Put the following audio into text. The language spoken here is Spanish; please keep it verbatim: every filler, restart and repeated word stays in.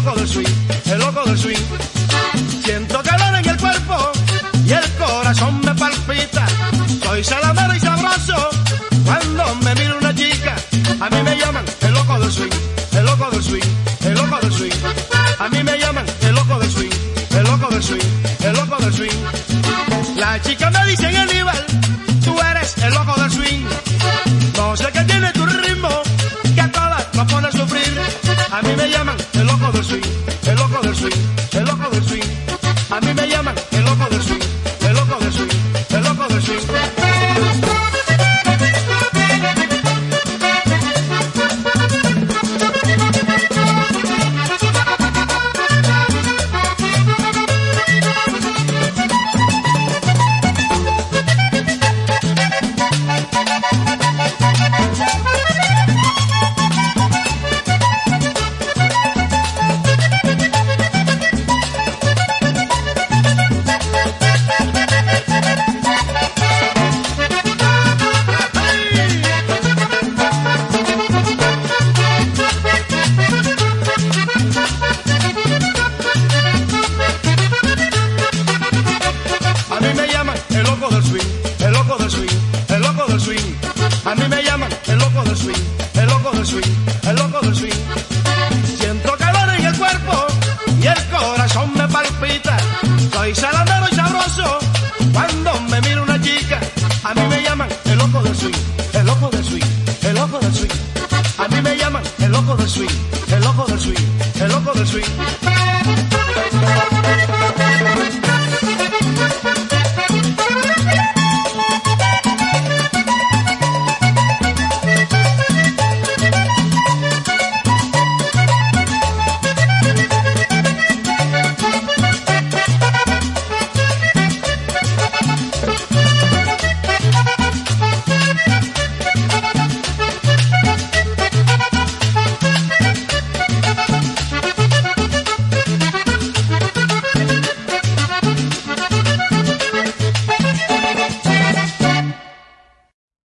loco del swing, el loco del swing. Siento calor en el cuerpo y el corazón me palpita. Soy salamero y sabroso cuando me mira una chica. A mí me llaman el loco del swing, el loco del swing, el loco del swing. A mí me llaman el loco del swing, el loco del swing, el loco del swing. Las chicas me dicen Aníbal, tú eres el loco del swing. No sé qué tiene tu ritmo, que a todas nos pone a sufrir. A mí me llaman el loco del swing, el loco del swing, el loco del swing. A mí me llaman el loco del swing, el loco del swing, el loco del swing. A mí me llaman el loco del swing, el loco del swing, el loco del swing. Siento calor en el cuerpo y el corazón me palpita. Soy salamero y sabroso cuando me mira una chica. A mí me llaman el loco del swing, el loco del swing, el loco del swing. A mí me llaman el loco del swing, el loco del swing, el loco del swing.